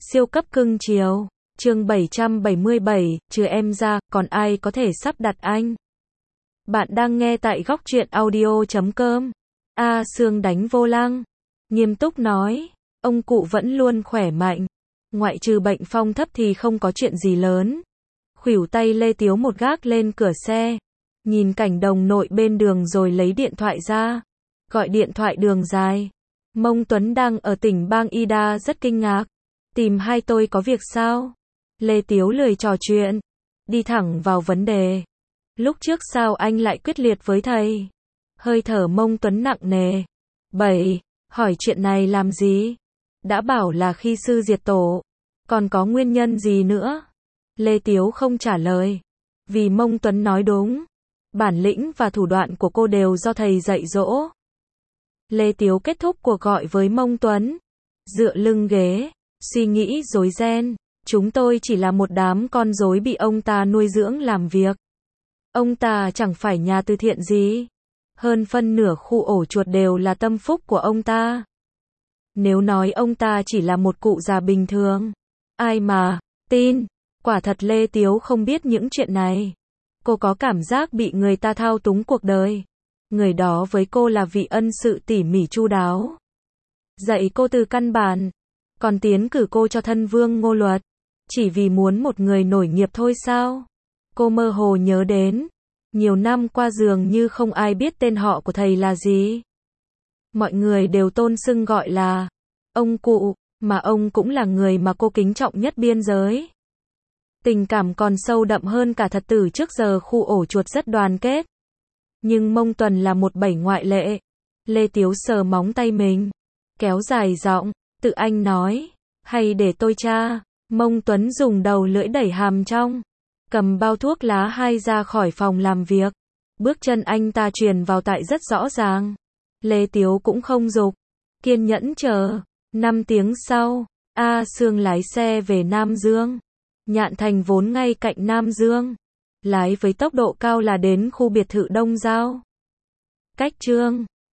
Siêu cấp cưng chiều. Chương 777, trừ em ra, còn ai có thể sắp đặt anh? Bạn đang nghe tại góc truyện audio.com. A Sương đánh vô lăng. Nghiêm túc nói, ông cụ vẫn luôn khỏe mạnh. Ngoại trừ bệnh phong thấp thì không có chuyện gì lớn. Khuỷu tay Lê Tiếu một gác lên cửa xe. Nhìn cảnh đồng nội bên đường rồi lấy điện thoại ra. Gọi điện thoại đường dài. Mông Tuấn đang ở tỉnh bang Ida rất kinh ngạc. Tìm hai tôi có việc sao? Lê Tiếu lười trò chuyện. Đi thẳng vào vấn đề. Lúc trước sao anh lại quyết liệt với thầy? Hơi thở Mông Tuấn nặng nề. 7. Hỏi chuyện này làm gì? Đã bảo là khi sư diệt tổ. Còn có nguyên nhân gì nữa? Lê Tiếu không trả lời. Vì Mông Tuấn nói đúng. Bản lĩnh và thủ đoạn của cô đều do thầy dạy dỗ. Lê Tiếu kết thúc cuộc gọi với Mông Tuấn. Dựa lưng ghế. Suy nghĩ rối ren. Chúng tôi chỉ là một đám con rối bị ông ta nuôi dưỡng làm việc. Ông ta chẳng phải nhà từ thiện gì. Hơn phân nửa khu ổ chuột đều là tâm phúc của ông ta. Nếu nói ông ta chỉ là một cụ già bình thường, ai mà tin? Quả thật Lê Tiếu không biết những chuyện này. Cô có cảm giác bị người ta thao túng cuộc đời. Người đó với cô là vị ân sự tỉ mỉ chu đáo. Dạy cô từ căn bản. Còn tiến cử cô cho thân vương Ngô Luật. Chỉ vì muốn một người nổi nghiệp thôi sao? Cô mơ hồ nhớ đến. Nhiều năm qua dường như không ai biết tên họ của thầy là gì. Mọi người đều tôn xưng gọi là ông cụ, mà ông cũng là người mà cô kính trọng nhất biên giới. Tình cảm còn sâu đậm hơn cả thật tử trước giờ khu ổ chuột rất đoàn kết. Nhưng Mông Tuần là một bảy ngoại lệ. Lê Tiếu sờ móng tay mình. Kéo dài giọng, tự anh nói. Hay để tôi tra. Mông Tuấn dùng đầu lưỡi đẩy hàm trong. Cầm bao thuốc lá hai ra khỏi phòng làm việc. Bước chân anh ta truyền vào tại rất rõ ràng. Lê Tiếu cũng không giục. Kiên nhẫn chờ. 5 tiếng sau, A Sương lái xe về Nam Dương. Nhạn Thành vốn ngay cạnh Nam Dương. Lái với tốc độ cao là đến khu biệt thự Đông Giao. Cách Chương